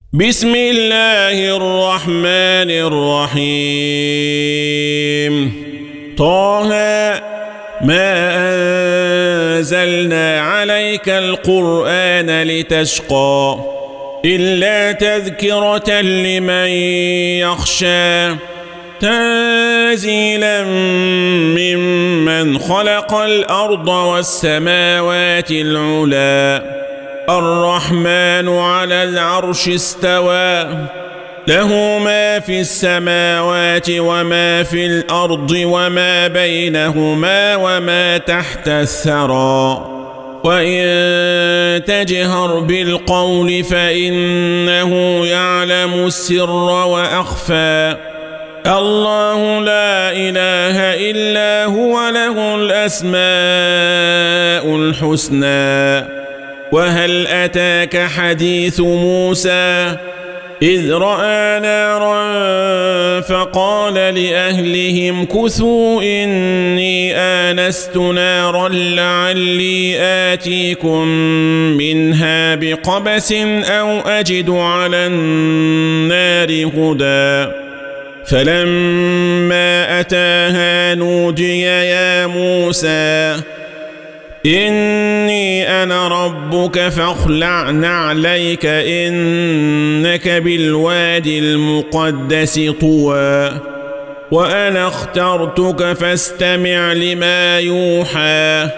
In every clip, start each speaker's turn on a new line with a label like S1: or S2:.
S1: بسم الله الرحمن الرحيم طه ما أنزلنا عليك القرآن لتشقى إلا تذكرة لمن يخشى تنزيلا ممن خلق الأرض والسماوات العلى الرحمن على العرش استوى له ما في السماوات وما في الأرض وما بينهما وما تحت الثرى وإن تجهر بالقول فإنه يعلم السر وأخفى الله لا إله إلا هو له الأسماء الحسنى وهل أتاك حديث موسى إذ رأى نارا فقال لأهلهم كثوا إني آنست نارا لعلي آتيكم منها بقبس أو أجد على النار هدى فلما أتاها نودي يا موسى إني أنا ربك فاخلع نعليك إنك بالوادي المقدس طوى وأنا اخترتك فاستمع لما يوحى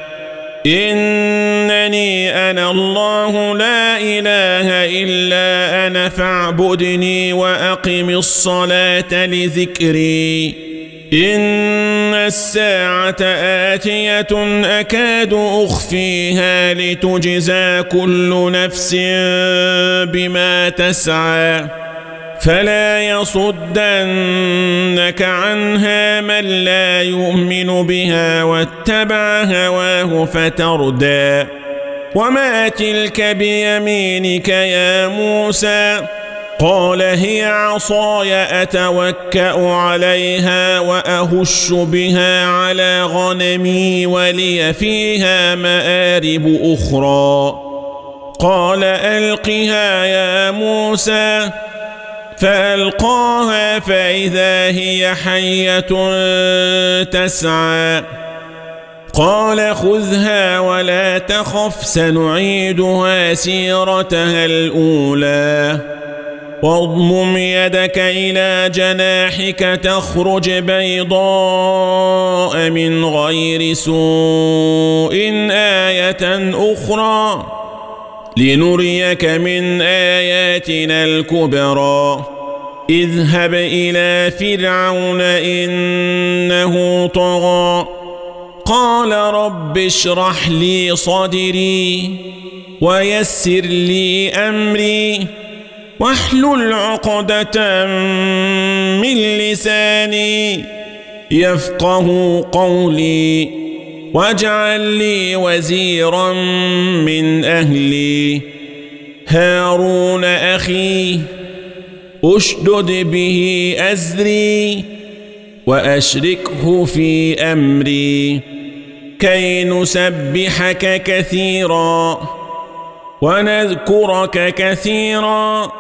S1: إنني أنا الله لا إله إلا أنا فاعبدني وأقم الصلاة لذكري إن الساعة آتية أكاد أخفيها لتجزى كل نفس بما تسعى فلا يصدنك عنها من لا يؤمن بها واتبع هواه فتردى وما تلك بيمينك يا موسى قال هي عصاي أتوكأ عليها وأهش بها على غنمي ولي فيها مآرب أخرى قال ألقها يا موسى فألقاها فإذا هي حية تسعى قال خذها ولا تخف سنعيدها سيرتها الأولى واضمم يدك إلى جناحك تخرج بيضاء من غير سوء آية أخرى لنريك من آياتنا الكبرى اذهب إلى فرعون إنه طغى قال رب اشرح لي صدري ويسر لي أمري واحلل عقدة من لساني يفقه قولي واجعل لي وزيرا من أهلي هارون أخي أشدد به أزري وأشركه في أمري كي نسبحك كثيرا ونذكرك كثيرا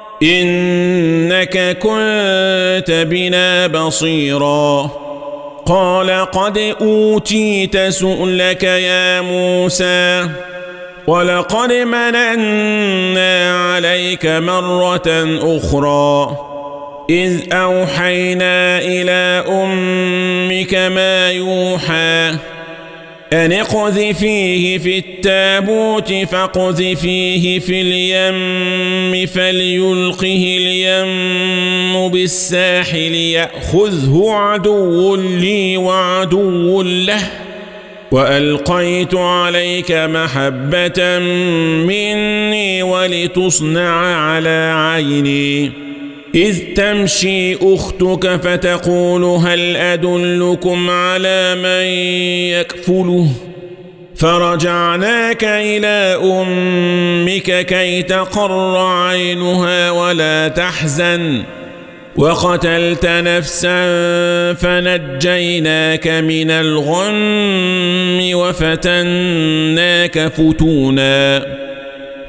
S1: إنك كنت بنا بصيرا قال قد أوتيت سؤلك يا موسى ولقد مننا عليك مرة أخرى إذ أوحينا إلى أمك ما يوحى أن اقذفيه في التابوت فاقذفيه في اليم فليلقه اليم بالساحل يأخذه عدو لي وعدو له وألقيت عليك محبة مني ولتصنع على عيني إذ تمشي أختك فتقول هل أدلكم على من يكفله فرجعناك إلى أمك كي تقر عينها ولا تحزن وقتلت نفسا فنجيناك من الغم وفتناك فتونا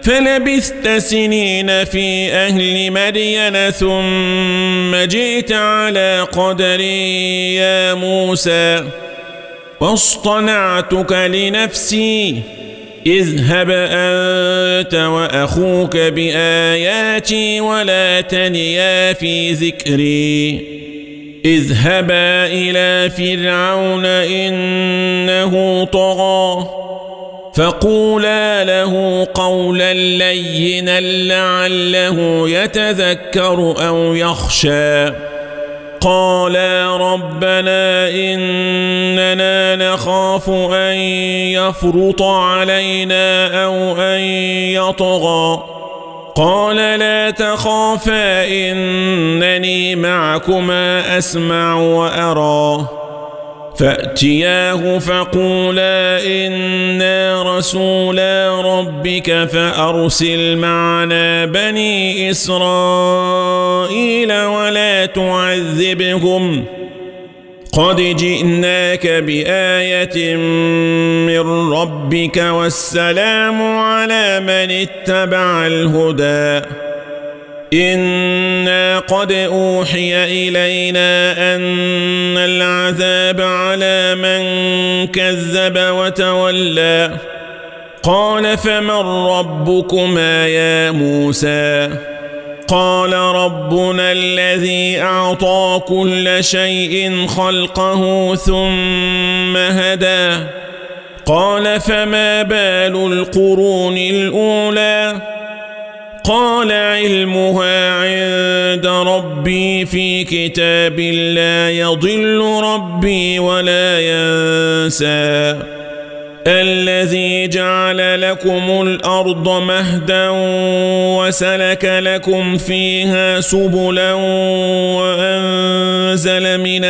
S1: فلبثت سنين في أهل مدين ثم جئت على قدري يا موسى واصطنعتك لنفسي اذهب أنت وأخوك بآياتي ولا تنيا في ذكري اذهبا إلى فرعون إنه طغى فقولا له قولا لينا لعله يتذكر أو يخشى قالا ربنا إننا نخاف أن يفرط علينا أو أن يطغى قال لا تخافا إنني معكما أسمع وأرى فأتياه فقولا إنا رسولا ربك فأرسل معنا بني إسرائيل ولا تعذبهم قد جئناك بآية من ربك والسلام على من اتبع الهدى إنا قد أوحي إلينا أن العذاب على من كذب وتولى قال فمن ربكما يا موسى قال ربنا الذي أعطى كل شيء خلقه ثم هدى قال فما بال القرون الأولى قال علمها عند ربي في كتاب لا يضل ربي ولا ينسى الذي جعل لكم الأرض مهدا وسلك لكم فيها سبلا وأنزل من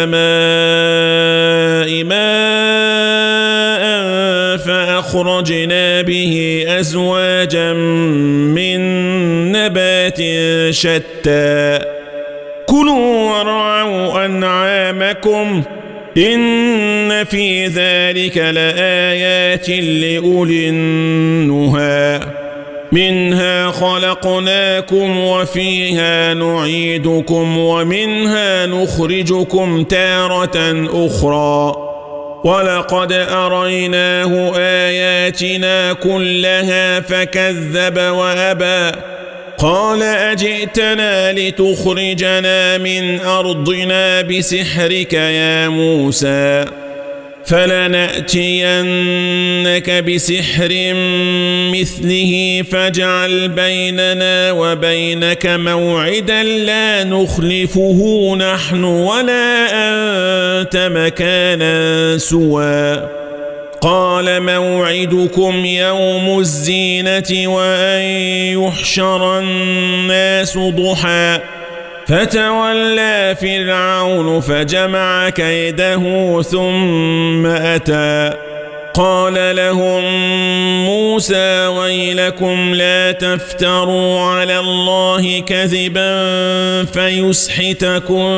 S1: السماء ماء فأخرجنا به أزواجا من نبات شتى كلوا وارعوا أنعامكم إن في ذلك لآيات لأولي النهى منها خلقناكم وفيها نعيدكم ومنها نخرجكم تارة أخرى ولقد أريناه آياتنا كلها فكذب وأبى قال أجئتنا لتخرجنا من أرضنا بسحرك يا موسى فلنأتينك بسحر مثله فاجعل بيننا وبينك موعدا لا نخلفه نحن ولا أنت مكانا سوى قال موعدكم يوم الزينة وأن يحشر الناس ضحى فتولى فرعون فجمع كيده ثم أتى قال لهم موسى ويلكم لا تفتروا على الله كذبا فيسحتكم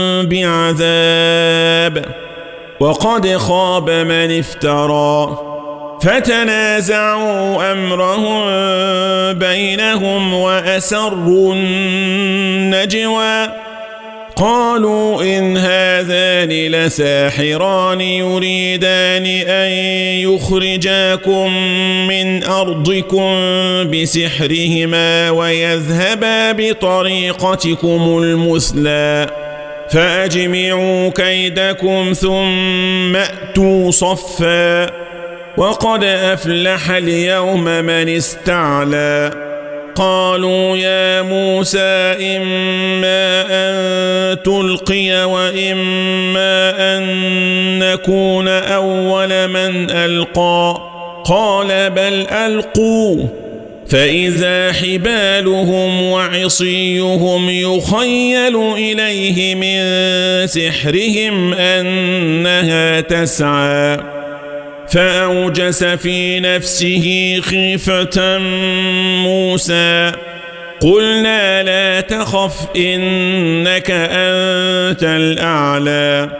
S1: بعذاب وقد خاب من افترى فتنازعوا أمرهم بينهم وأسروا النجوى قالوا إن هذان لساحران يريدان أن يخرجاكم من أرضكم بسحرهما ويذهبا بطريقتكم المثلى فأجمعوا كيدكم ثم أتوا صفا وقد أفلح اليوم من استعلى قالوا يا موسى إما أن تلقي وإما أن نكون أول من ألقى قال بل ألقوا فإذا حبالهم وعصيهم يخيل إليه من سحرهم أنها تسعى فأوجس في نفسه خيفة موسى قلنا لا تخف إنك أنت الأعلى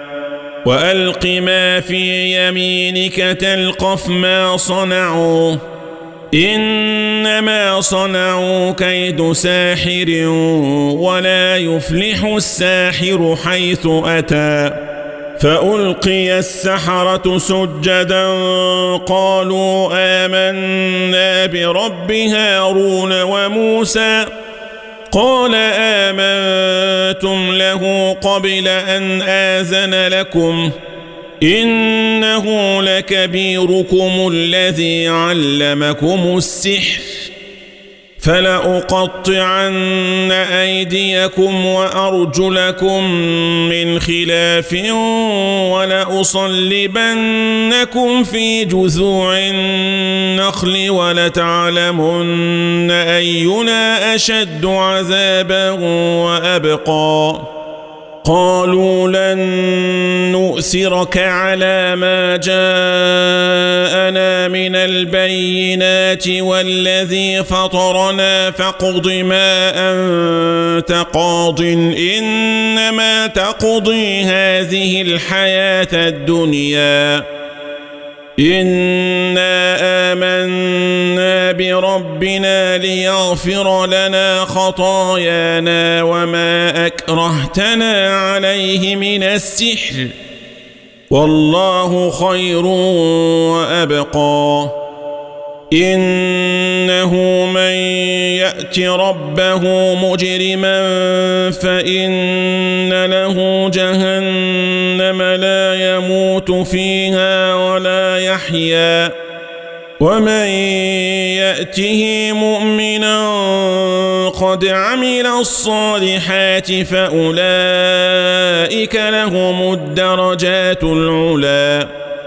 S1: وألق ما في يمينك تلقف ما صنعوا إنما صنعوا كيد ساحر ولا يفلح الساحر حيث أتى فألقي السحرة سجدا قالوا آمنا برب هارون وموسى قال آمنتم له قبل أن آذن لكم إنه لكبيركم الذي علمكم السحر فلأقطعن أيديكم وأرجلكم من خلاف ولأصلبنكم في جذوع النخل ولتعلمن أينا أشد عذابا وأبقى قالوا لن نؤثرك على ما جاءنا من البينات والذي فطرنا فاقض ما أنت قاض إنما تقضي هذه الحياة الدنيا إنا آمنا بربنا ليغفر لنا خطايانا وما أكرهتنا عليه من السحر والله خير وأبقى إنه من يأت ربه مجرما فإن له جهنم لا يموت فيها ولا يحيا ومن يأته مؤمنا قد عمل الصالحات فأولئك لهم الدرجات العلى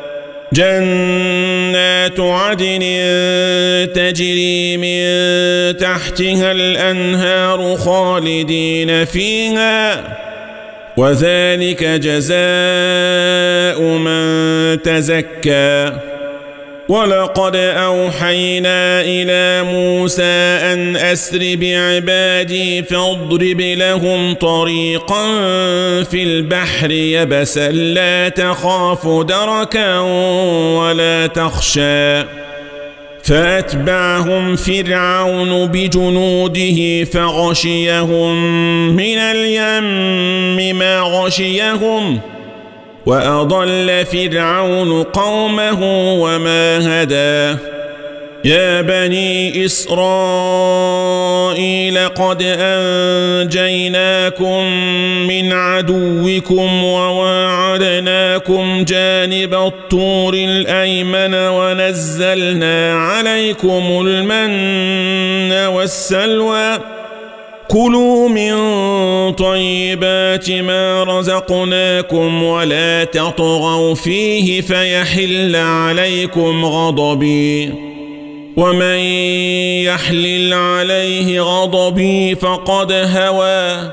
S1: جنات عدن تجري من تحتها الأنهار خالدين فيها وذلك جزاء من تزكى ولقد أوحينا إلى موسى أن أسر بعبادي فاضرب لهم طريقا في البحر يبسا لا تخاف دركا ولا تخشى فأتبعهم فرعون بجنوده فغشيهم من اليم ما غشيهم وأضل فرعون قومه وما هدى يا بني إسرائيل قد أنجيناكم من عدوكم وواعدناكم جانب الطور الأيمن ونزلنا عليكم المن والسلوى كلوا من طيبات ما رزقناكم ولا تطغوا فيه فيحل عليكم غضبي ومن يحلل عليه غضبي فقد هوى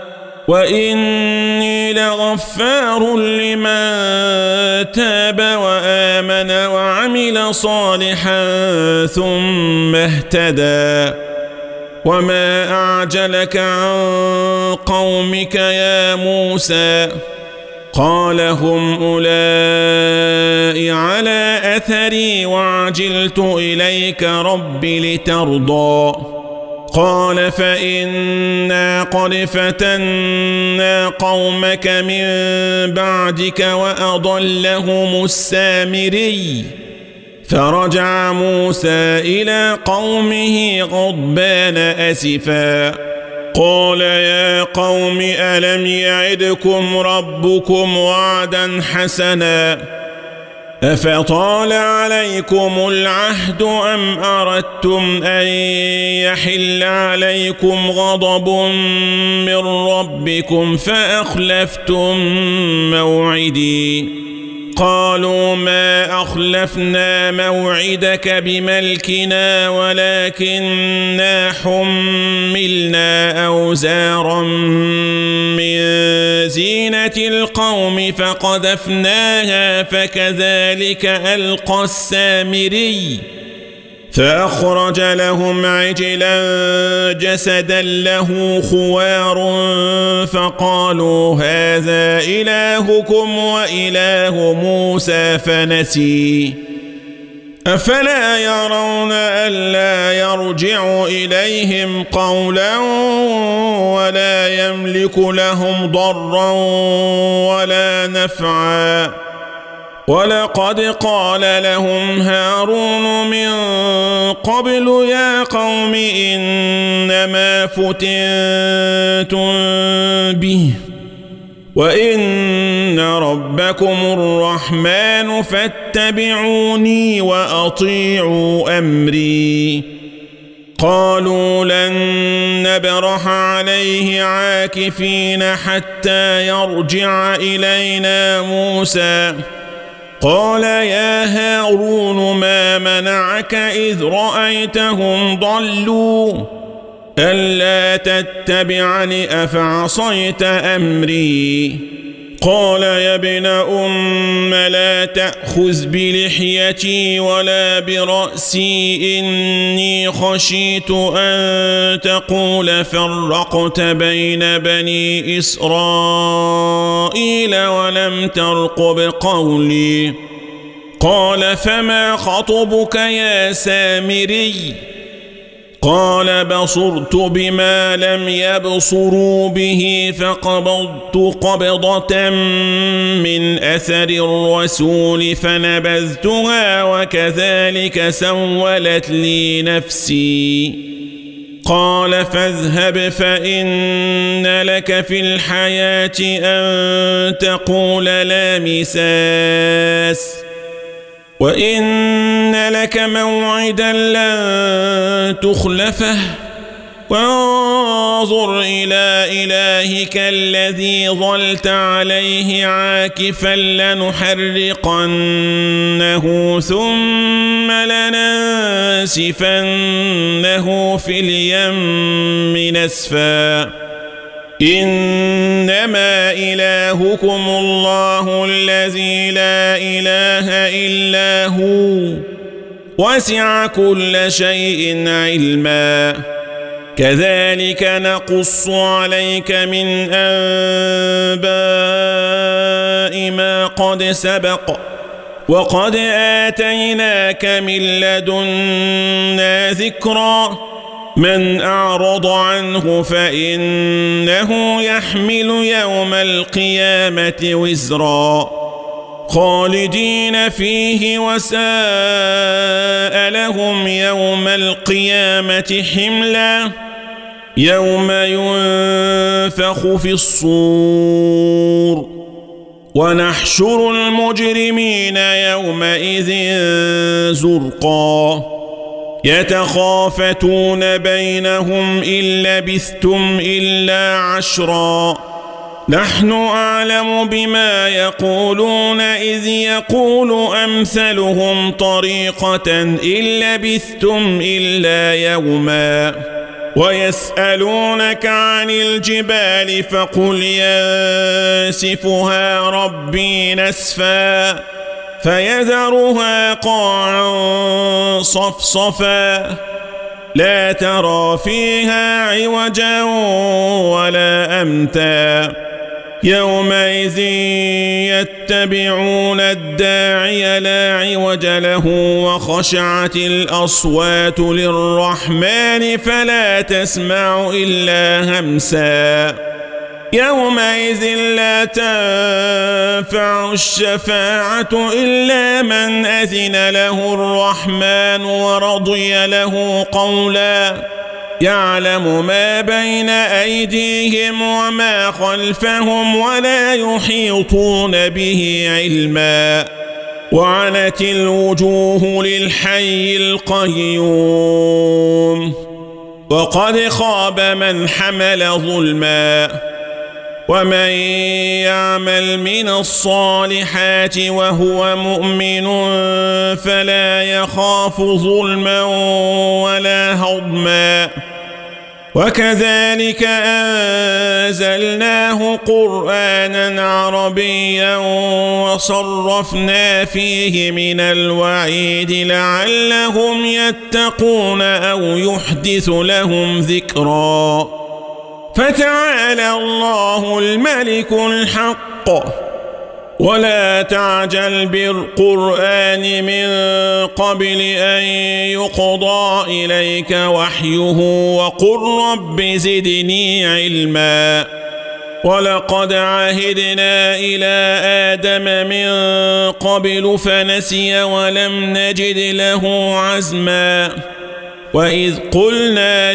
S1: وإني لغفار لمن تاب وآمن وعمل صالحا ثم اهتدى وما أعجلك عن قومك يا موسى قال هم أولئك على أثري وعجلت إليك رب لترضى قال فإنا قد فتنا قومك من بعدك وأضلهم السامري فرجع موسى إلى قومه غضبان أسفا قال يا قوم ألم يعدكم ربكم وعدا حسنا أفطال عليكم العهد أم أردتم أن يحل عليكم غضب من ربكم فأخلفتم موعدي قالوا ما أخلفنا موعدك بملكنا ولكننا حملنا أوزارا من زينة القوم فقذفناها فكذلك ألقى السامري فأخرج لهم عجلا جسدا له خوار فقالوا هذا إلهكم وإله موسى فنسي أفلا يرون ألا يرجع إليهم قولا ولا يملك لهم ضرا ولا نفعا ولقد قال لهم هارون من قبل يا قوم إنما فتنتم به وإن ربكم الرحمن فاتبعوني وأطيعوا أمري قالوا لن نبرح عليه عاكفين حتى يرجع إلينا موسى قال يا هارون ما منعك إذ رأيتهم ضلوا ألا تتبعني أفعصيت أمري قال يا ابن أم لا تأخذ بلحيتي ولا برأسي إني خشيت أن تقول فرقت بين بني إسرائيل ولم ترقب قولي قال فما خطبك يا سامري قال بصرت بما لم يبصروا به فقبضت قبضة من أثر الرسول فنبذتها وكذلك سولت لي نفسي قال فاذهب فإن لك في الحياة أن تقول لا مساس وإن لك موعدا لن تخلفه وانظر إلى إلهك الذي ظلت عليه عاكفا لنحرقنه ثم لننسفنه في اليم نسفا إنما إلهكم الله الذي لا إله إلا هو وسع كل شيء علما كذلك نقص عليك من أنباء ما قد سبق وقد آتيناك من لدنا ذكرا من أعرض عنه فإنه يحمل يوم القيامة وزرا خالدين فيه وساء لهم يوم القيامة حملا يوم ينفخ في الصور ونحشر المجرمين يومئذ زرقا يتخافتون بينهم إن لبثتم إلا عشرا نحن أعلم بما يقولون إذ يقول أمثلهم طريقة إن لبثتم إلا يوما ويسألونك عن الجبال فقل ينسفها ربي نسفا فيذرها قاعا صفصفا لا ترى فيها عوجا ولا أمتا يومئذ يتبعون الداعي لا عوج له وخشعت الأصوات للرحمن فلا تسمع إلا همسا يومئذ لا تنفع الشفاعة إلا من أذن له الرحمن ورضي له قولا يعلم ما بين أيديهم وما خلفهم ولا يحيطون به علما وعنت الوجوه للحي القيوم وقد خاب من حمل ظلما ومن يعمل من الصالحات وهو مؤمن فلا يخاف ظلما ولا هضما وكذلك أنزلناه قرآنا عربيا وصرفنا فيه من الوعيد لعلهم يتقون أو يحدث لهم ذكرا فتعالى الله الملك الحق ولا تعجل بالقرآن من قبل أن يقضى إليك وحيه وقل رب زدني علما ولقد عهدنا إلى آدم من قبل فنسي ولم نجد له عزما وإذ قلنا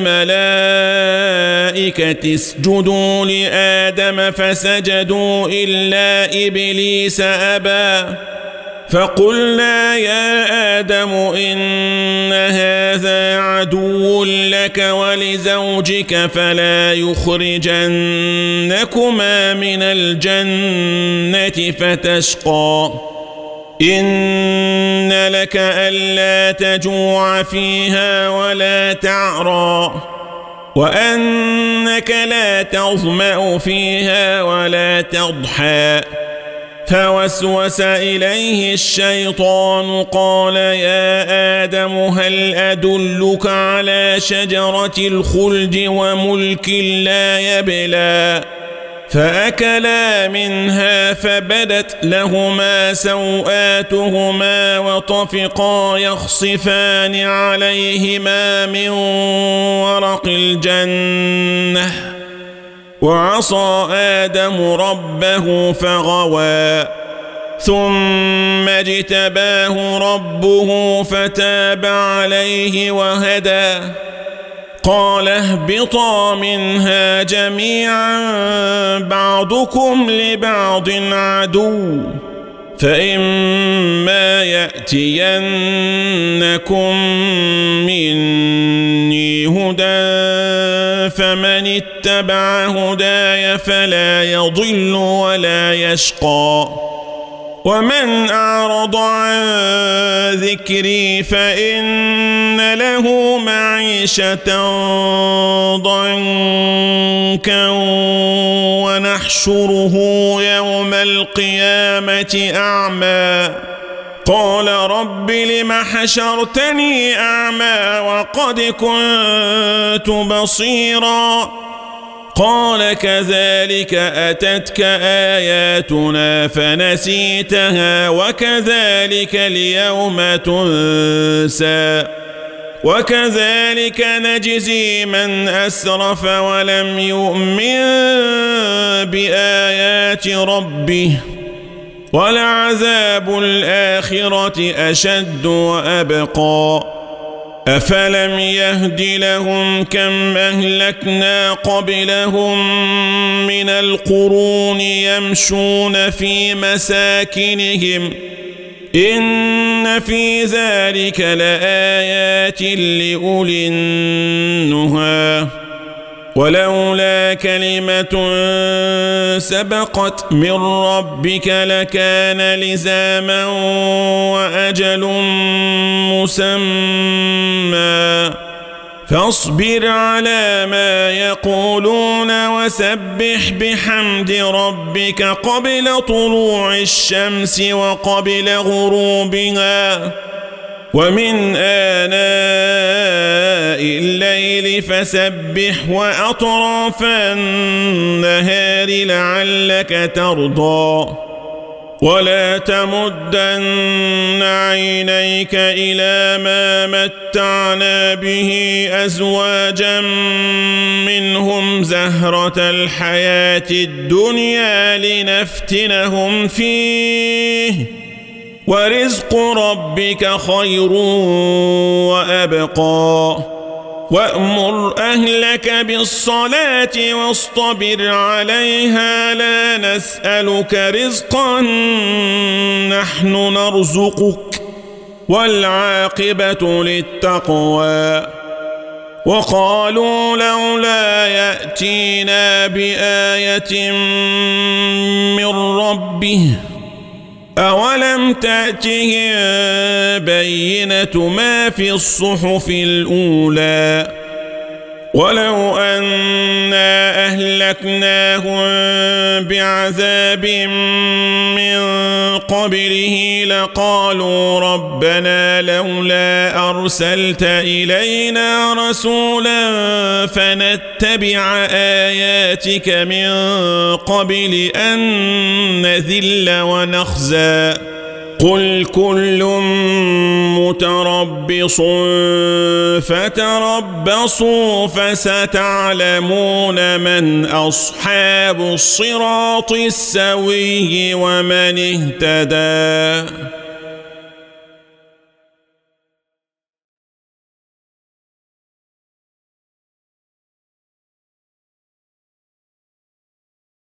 S1: للملائكة اسجدوا لآدم فسجدوا إلا إبليس أبى فقلنا يا آدم إن هذا عدو لك ولزوجك فلا يخرجنكما من الجنة فتشقى إن لك ألا تجوع فيها ولا تعرى وأنك لا تظمأ فيها ولا تضحى فوسوس إليه الشيطان قال يا آدم هل أدلك على شجرة الخلد وملك لا يبلى فأكلا منها فبدت لهما سوآتهما وطفقا يخصفان عليهما من ورق الجنة وعصى آدم ربه فغوى ثم اجتباه ربه فتاب عليه وهدى قال اهبطا منها جميعا بعضكم لبعض عدو فإما يأتينكم مني هدى فمن اتبع هداي فلا يضل ولا يشقى ومن أعرض عن ذكري فإن له معيشة ضنكا ونحشره يوم القيامة أعمى قال رب لم حشرتني أعمى وقد كنت بصيرا قال كذلك أتتك آياتنا فنسيتها وكذلك اليوم تنسى وكذلك نجزي من أسرف ولم يؤمن بآيات ربه ولعذاب الآخرة أشد وأبقى أفلم يهد لهم كم أهلكنا قبلهم من القرون يمشون في مساكنهم إن في ذلك لآيات لأولي النهى ولولا كلمة سبقت من ربك لكان لزاما وأجل مسمى فاصبر على ما يقولون وسبح بحمد ربك قبل طلوع الشمس وقبل غروبها ومن آناء الليل فسبح وأطراف النهار لعلك ترضى ولا تمدن عينيك إلى ما متعنا به أزواجا منهم زهرة الحياة الدنيا لنفتنهم فيه ورزق ربك خير وأبقى وأمر أهلك بالصلاة واصطبر عليها لا نسألك رزقا نحن نرزقك والعاقبة للتقوى وقالوا لولا يأتينا بآية من ربه أولم تأتهم بينة ما في الصحف الأولى ولو أنا أهلكناهم بعذاب من قبله لقالوا ربنا لولا أرسلت إلينا رسولا فنتبع آياتك من قبل أن نذل ونخزى قل كل متربص فتربصوا فستعلمون من أصحاب الصراط السوي ومن اهتدى.